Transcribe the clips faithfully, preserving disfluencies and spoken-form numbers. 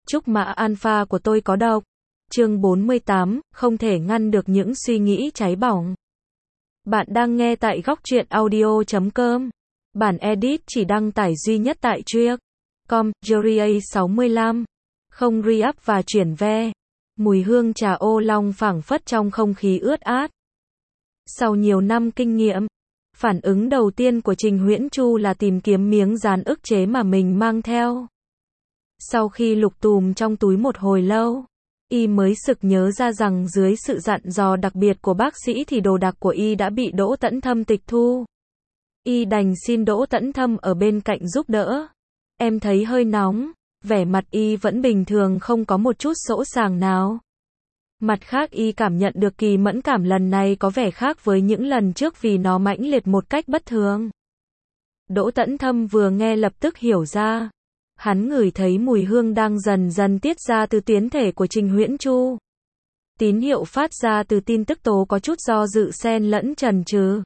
Chúc mã alpha của tôi có độc. Chương bốn mươi tám, không thể ngăn được những suy nghĩ cháy bỏng. Bạn đang nghe tại góc truyện audio chấm com. Bản edit chỉ đăng tải duy nhất tại truyện chấm com, Juria sáu mươi lăm. Không re-up và chuyển ve. Mùi hương trà ô long phảng phất trong không khí ướt át. Sau nhiều năm kinh nghiệm, phản ứng đầu tiên của Trình Huyễn Chu là tìm kiếm miếng dán ức chế mà mình mang theo. Sau khi lục tùm trong túi một hồi lâu, y mới sực nhớ ra rằng dưới sự dặn dò đặc biệt của bác sĩ thì đồ đạc của y đã bị Đỗ Tấn Thâm tịch thu. Y đành xin Đỗ Tấn Thâm ở bên cạnh giúp đỡ. Em thấy hơi nóng, vẻ mặt y vẫn bình thường, không có một chút sỗ sàng nào. Mặt khác y cảm nhận được kỳ mẫn cảm lần này có vẻ khác với những lần trước vì nó mãnh liệt một cách bất thường. Đỗ Tấn Thâm vừa nghe lập tức hiểu ra. Hắn ngửi thấy mùi hương đang dần dần tiết ra từ tiến thể của Trình Huyễn Chu. Tín hiệu phát ra từ tin tức tố có chút do dự xen lẫn chần chừ.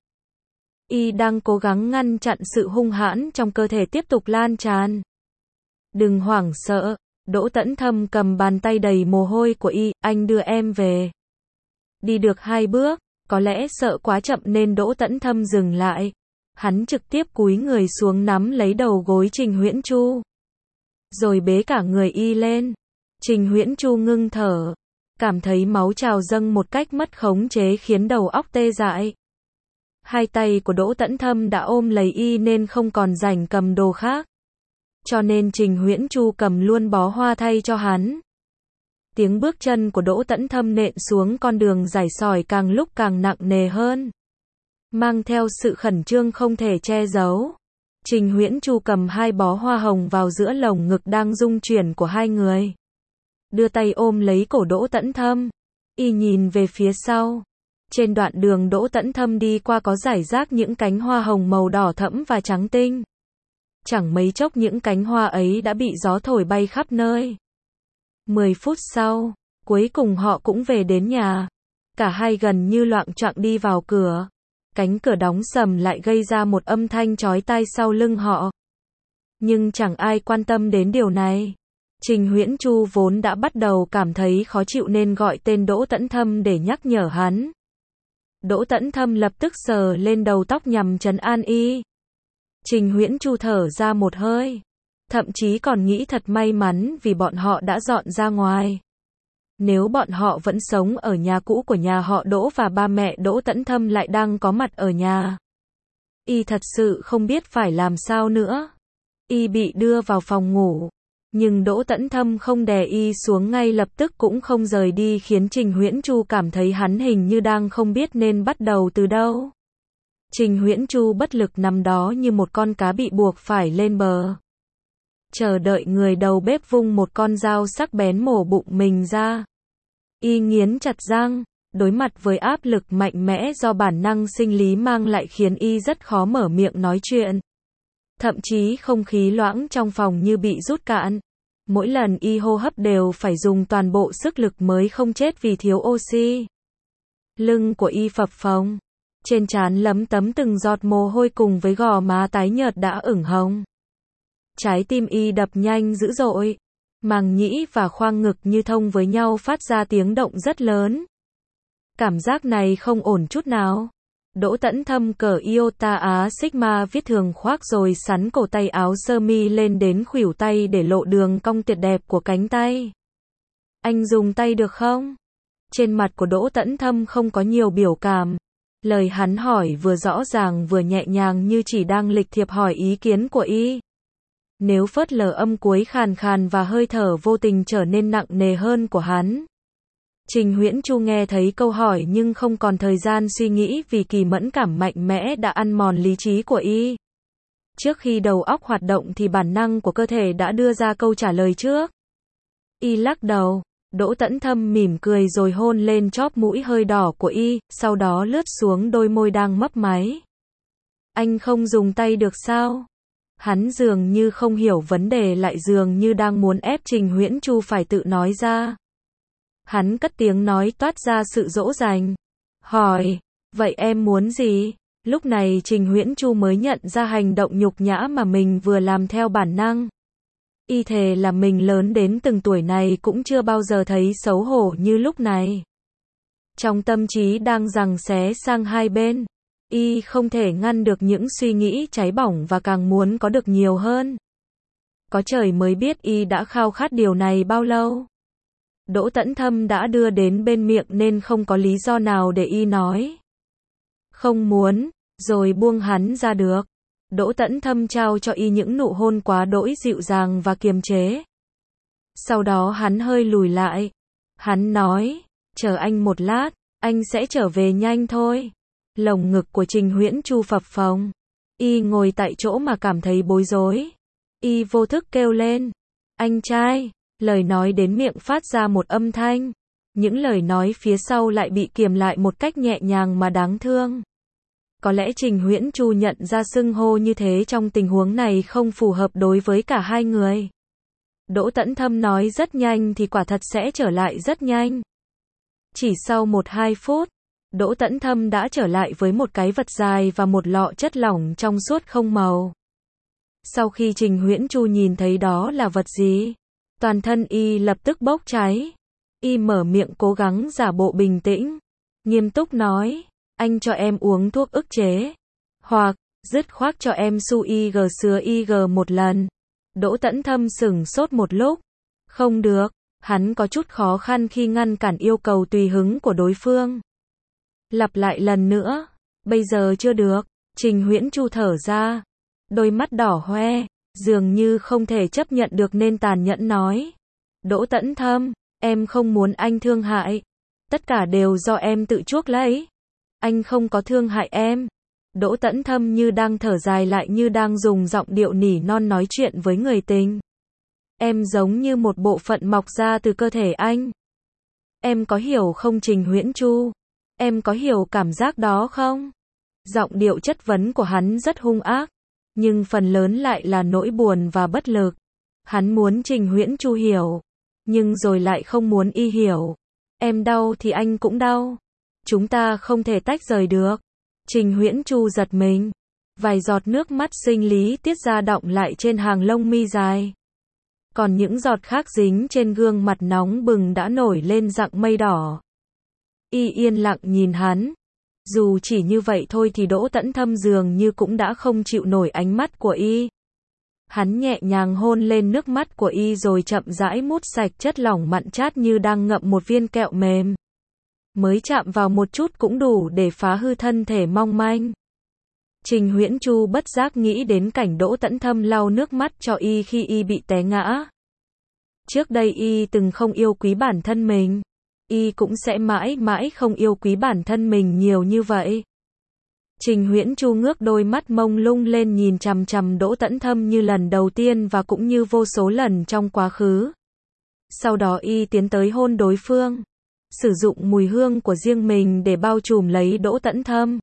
Y đang cố gắng ngăn chặn sự hung hãn trong cơ thể tiếp tục lan tràn. Đừng hoảng sợ, Đỗ Tấn Thâm cầm bàn tay đầy mồ hôi của y, anh đưa em về. Đi được hai bước, có lẽ sợ quá chậm nên Đỗ Tấn Thâm dừng lại. Hắn trực tiếp cúi người xuống nắm lấy đầu gối Trình Huyễn Chu. Rồi bế cả người y lên. Trình Huyễn Chu ngưng thở, cảm thấy máu trào dâng một cách mất khống chế khiến đầu óc tê dại. Hai tay của Đỗ Tấn Thâm đã ôm lấy y nên không còn rảnh cầm đồ khác. Cho nên Trình Huyễn Chu cầm luôn bó hoa thay cho hắn. Tiếng bước chân của Đỗ Tấn Thâm nện xuống con đường rải sỏi càng lúc càng nặng nề hơn, mang theo sự khẩn trương không thể che giấu. Trình Huyễn Chu cầm hai bó hoa hồng vào giữa lồng ngực đang rung chuyển của hai người. Đưa tay ôm lấy cổ Đỗ Tấn Thâm. Y nhìn về phía sau. Trên đoạn đường Đỗ Tấn Thâm đi qua có rải rác những cánh hoa hồng màu đỏ thẫm và trắng tinh. Chẳng mấy chốc những cánh hoa ấy đã bị gió thổi bay khắp nơi. Mười phút sau, cuối cùng họ cũng về đến nhà. Cả hai gần như loạng choạng đi vào cửa. Cánh cửa đóng sầm lại gây ra một âm thanh chói tai sau lưng họ. Nhưng chẳng ai quan tâm đến điều này. Trình Huyễn Chu vốn đã bắt đầu cảm thấy khó chịu nên gọi tên Đỗ Tấn Thâm để nhắc nhở hắn. Đỗ Tấn Thâm lập tức sờ lên đầu tóc nhằm trấn an y. Trình Huyễn Chu thở ra một hơi. Thậm chí còn nghĩ thật may mắn vì bọn họ đã dọn ra ngoài. Nếu bọn họ vẫn sống ở nhà cũ của nhà họ Đỗ và ba mẹ Đỗ Tấn Thâm lại đang có mặt ở nhà, y thật sự không biết phải làm sao nữa. Y bị đưa vào phòng ngủ, nhưng Đỗ Tấn Thâm không đè y xuống ngay lập tức cũng không rời đi khiến Trình Huyễn Chu cảm thấy hắn hình như đang không biết nên bắt đầu từ đâu. Trình Huyễn Chu bất lực nằm đó như một con cá bị buộc phải lên bờ. Chờ đợi người đầu bếp vung một con dao sắc bén mổ bụng mình ra. Y nghiến chặt răng, đối mặt với áp lực mạnh mẽ do bản năng sinh lý mang lại khiến y rất khó mở miệng nói chuyện. Thậm chí không khí loãng trong phòng như bị rút cạn. Mỗi lần y hô hấp đều phải dùng toàn bộ sức lực mới không chết vì thiếu oxy. Lưng của y phập phồng. Trên trán lấm tấm từng giọt mồ hôi cùng với gò má tái nhợt đã ửng hồng. Trái tim y đập nhanh dữ dội. Màng nhĩ và khoang ngực như thông với nhau phát ra tiếng động rất lớn. Cảm giác này không ổn chút nào. Đỗ Tấn Thâm cởi Iota Á Sigma viết thường khoác rồi sắn cổ tay áo sơ mi lên đến khuỷu tay để lộ đường cong tuyệt đẹp của cánh tay. Anh dùng tay được không? Trên mặt của Đỗ Tấn Thâm không có nhiều biểu cảm. Lời hắn hỏi vừa rõ ràng vừa nhẹ nhàng như chỉ đang lịch thiệp hỏi ý kiến của y. Nếu phớt lờ âm cuối khàn khàn và hơi thở vô tình trở nên nặng nề hơn của hắn. Trình Huyễn Chu nghe thấy câu hỏi nhưng không còn thời gian suy nghĩ vì kỳ mẫn cảm mạnh mẽ đã ăn mòn lý trí của y. Trước khi đầu óc hoạt động thì bản năng của cơ thể đã đưa ra câu trả lời trước. Y lắc đầu, Đỗ Tấn Thâm mỉm cười rồi hôn lên chóp mũi hơi đỏ của y, sau đó lướt xuống đôi môi đang mấp máy. Anh không dùng tay được sao? Hắn dường như không hiểu vấn đề lại dường như đang muốn ép Trình Huyễn Chu phải tự nói ra. Hắn cất tiếng nói toát ra sự dỗ dành. Hỏi, vậy em muốn gì? Lúc này Trình Huyễn Chu mới nhận ra hành động nhục nhã mà mình vừa làm theo bản năng. Y thề là mình lớn đến từng tuổi này cũng chưa bao giờ thấy xấu hổ như lúc này. Trong tâm trí đang giằng xé sang hai bên, Y không thể ngăn được những suy nghĩ cháy bỏng và càng muốn có được nhiều hơn. Có trời mới biết Y đã khao khát điều này bao lâu. Đỗ Tấn Thâm đã đưa đến bên miệng nên không có lý do nào để Y nói không muốn, rồi buông hắn ra được. Đỗ Tấn Thâm trao cho Y những nụ hôn quá đỗi dịu dàng và kiềm chế. Sau đó hắn hơi lùi lại. Hắn nói, chờ anh một lát, anh sẽ trở về nhanh thôi. Lồng ngực của Trình Huyễn Chu phập phồng. Y ngồi tại chỗ mà cảm thấy bối rối. Y vô thức kêu lên, anh trai. Lời nói đến miệng phát ra một âm thanh. Những lời nói phía sau lại bị kiềm lại một cách nhẹ nhàng mà đáng thương. Có lẽ Trình Huyễn Chu nhận ra xưng hô như thế trong tình huống này không phù hợp đối với cả hai người. Đỗ Tấn Thâm nói rất nhanh thì quả thật sẽ trở lại rất nhanh. Chỉ sau một hai phút, Đỗ Tấn Thâm đã trở lại với một cái vật dài và một lọ chất lỏng trong suốt không màu. Sau khi Trình Huyễn Chu nhìn thấy đó là vật gì, toàn thân Y lập tức bốc cháy. Y mở miệng cố gắng giả bộ bình tĩnh, nghiêm túc nói, anh cho em uống thuốc ức chế, hoặc, dứt khoát cho em su i giê sứa i giê một lần. Đỗ Tấn Thâm sửng sốt một lúc. Không được, hắn có chút khó khăn khi ngăn cản yêu cầu tùy hứng của đối phương. Lặp lại lần nữa, bây giờ chưa được. Trình Huyễn Chu thở ra, đôi mắt đỏ hoe, dường như không thể chấp nhận được nên tàn nhẫn nói, Đỗ Tấn Thâm, em không muốn anh thương hại. Tất cả đều do em tự chuốc lấy. Anh không có thương hại em. Đỗ Tấn Thâm như đang thở dài lại như đang dùng giọng điệu nỉ non nói chuyện với người tình. Em giống như một bộ phận mọc ra từ cơ thể anh. Em có hiểu không Trình Huyễn Chu? Em có hiểu cảm giác đó không? Giọng điệu chất vấn của hắn rất hung ác, nhưng phần lớn lại là nỗi buồn và bất lực. Hắn muốn Trình Huyễn Chu hiểu, nhưng rồi lại không muốn Y hiểu. Em đau thì anh cũng đau. Chúng ta không thể tách rời được. Trình Huyễn Chu giật mình. Vài giọt nước mắt sinh lý tiết ra đọng lại trên hàng lông mi dài. Còn những giọt khác dính trên gương mặt nóng bừng đã nổi lên dạng mây đỏ. Y yên lặng nhìn hắn. Dù chỉ như vậy thôi thì Đỗ Tấn Thâm dường như cũng đã không chịu nổi ánh mắt của Y. Hắn nhẹ nhàng hôn lên nước mắt của Y rồi chậm rãi mút sạch chất lỏng mặn chát như đang ngậm một viên kẹo mềm. Mới chạm vào một chút cũng đủ để phá hư thân thể mong manh. Trình Huyễn Chu bất giác nghĩ đến cảnh Đỗ Tấn Thâm lau nước mắt cho Y khi Y bị té ngã. Trước đây Y từng không yêu quý bản thân mình. Y cũng sẽ mãi mãi không yêu quý bản thân mình nhiều như vậy. Trình Huyễn Chu ngước đôi mắt mông lung lên nhìn chằm chằm Đỗ Tấn Thâm như lần đầu tiên và cũng như vô số lần trong quá khứ. Sau đó Y tiến tới hôn đối phương, sử dụng mùi hương của riêng mình để bao trùm lấy Đỗ Tấn Thâm.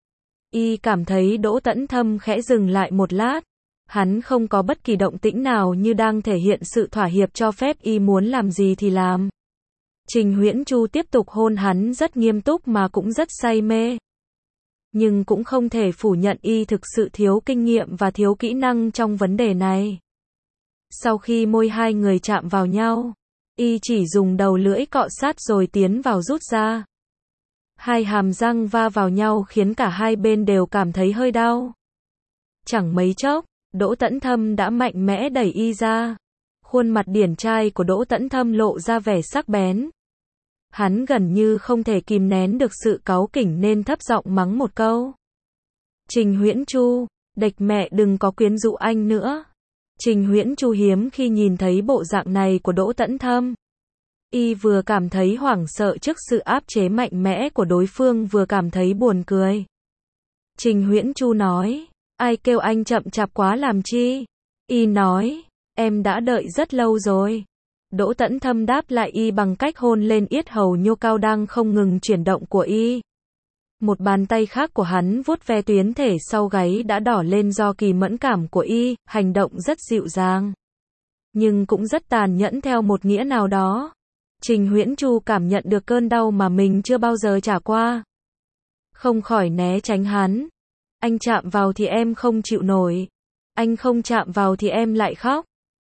Y cảm thấy Đỗ Tấn Thâm khẽ dừng lại một lát. Hắn không có bất kỳ động tĩnh nào như đang thể hiện sự thỏa hiệp cho phép Y muốn làm gì thì làm. Trình Huyễn Chu tiếp tục hôn hắn rất nghiêm túc mà cũng rất say mê. Nhưng cũng không thể phủ nhận Y thực sự thiếu kinh nghiệm và thiếu kỹ năng trong vấn đề này. Sau khi môi hai người chạm vào nhau, Y chỉ dùng đầu lưỡi cọ sát rồi tiến vào rút ra. Hai hàm răng va vào nhau khiến cả hai bên đều cảm thấy hơi đau. Chẳng mấy chốc, Đỗ Tấn Thâm đã mạnh mẽ đẩy Y ra. Khuôn mặt điển trai của Đỗ Tấn Thâm lộ ra vẻ sắc bén. Hắn gần như không thể kìm nén được sự cáu kỉnh nên thấp giọng mắng một câu. Trình Huyễn Chu, địch mẹ đừng có quyến rũ anh nữa. Trình Huyễn Chu hiếm khi nhìn thấy bộ dạng này của Đỗ Tấn Thâm. Y vừa cảm thấy hoảng sợ trước sự áp chế mạnh mẽ của đối phương vừa cảm thấy buồn cười. Trình Huyễn Chu nói, ai kêu anh chậm chạp quá làm chi? Y nói, em đã đợi rất lâu rồi. Đỗ Tấn Thâm đáp lại Y bằng cách hôn lên yết hầu nhô cao đang không ngừng chuyển động của Y. Một bàn tay khác của hắn vuốt ve tuyến thể sau gáy đã đỏ lên do kỳ mẫn cảm của Y, hành động rất dịu dàng. Nhưng cũng rất tàn nhẫn theo một nghĩa nào đó. Trình Huyễn Chu cảm nhận được cơn đau mà mình chưa bao giờ trải qua. Không khỏi né tránh hắn. Anh chạm vào thì em không chịu nổi. Anh không chạm vào thì em lại khóc.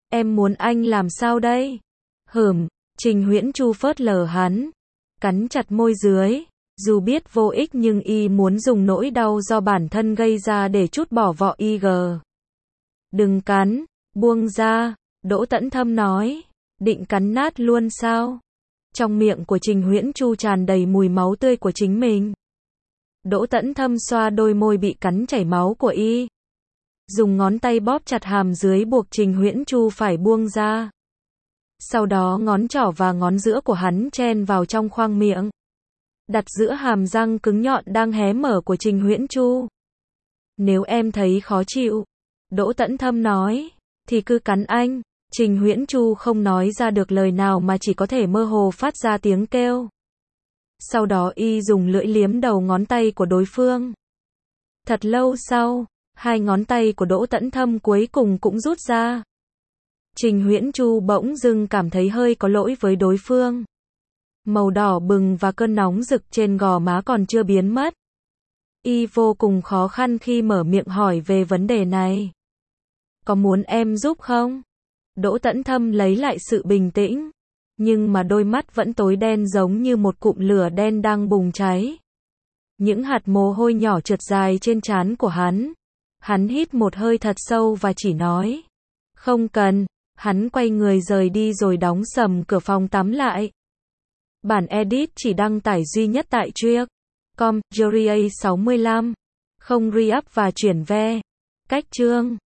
Em muốn anh làm sao đây? Hửm, Trình Huyễn Chu phớt lờ hắn, cắn chặt môi dưới, dù biết vô ích nhưng y muốn dùng nỗi đau do bản thân gây ra để trút bỏ vỏ y gờ. Đừng cắn, buông ra, Đỗ Tẫn Thâm nói, định cắn nát luôn sao? Trong miệng của Trình Huyễn Chu tràn đầy mùi máu tươi của chính mình. Đỗ Tẫn Thâm xoa đôi môi bị cắn chảy máu của y, dùng ngón tay bóp chặt hàm dưới buộc Trình Huyễn Chu phải buông ra. Sau đó ngón trỏ và ngón giữa của hắn chen vào trong khoang miệng, đặt giữa hàm răng cứng nhọn đang hé mở của Trình Huyễn Chu. Nếu em thấy khó chịu, Đỗ Tẫn Thâm nói, thì cứ cắn anh. Trình Huyễn Chu không nói ra được lời nào mà chỉ có thể mơ hồ phát ra tiếng kêu. Sau đó y dùng lưỡi liếm đầu ngón tay của đối phương. Thật lâu sau, hai ngón tay của Đỗ Tẫn Thâm cuối cùng cũng rút ra. Trình Huyễn Chu bỗng dưng cảm thấy hơi có lỗi với đối phương. Màu đỏ bừng và cơn nóng rực trên gò má còn chưa biến mất. Y vô cùng khó khăn khi mở miệng hỏi về vấn đề này. Có muốn em giúp không? Đỗ Tẫn Thâm lấy lại sự bình tĩnh, nhưng mà đôi mắt vẫn tối đen giống như một cụm lửa đen đang bùng cháy. Những hạt mồ hôi nhỏ trượt dài trên trán của hắn. Hắn hít một hơi thật sâu và chỉ nói, không cần. Hắn quay người rời đi rồi đóng sầm cửa phòng tắm lại. Bản edit chỉ đăng tải duy nhất tại Triếc chấm com, Jury A sáu mươi lăm, không re-up và chuyển ve. Cách chương